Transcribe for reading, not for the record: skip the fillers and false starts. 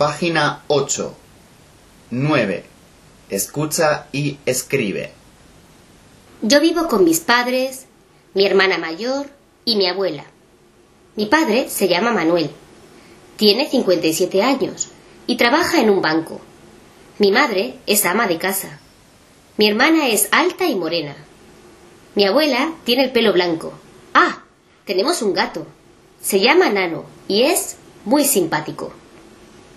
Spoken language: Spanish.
Página 8. 9. Escucha y escribe. Yo vivo con mis padres, mi hermana mayor y mi abuela. Mi padre se llama Manuel. Tiene 57 años y trabaja en un banco. Mi madre es ama de casa. Mi hermana es alta y morena. Mi abuela tiene el pelo blanco. ¡Ah! Tenemos un gato. Se llama Nano y es muy simpático.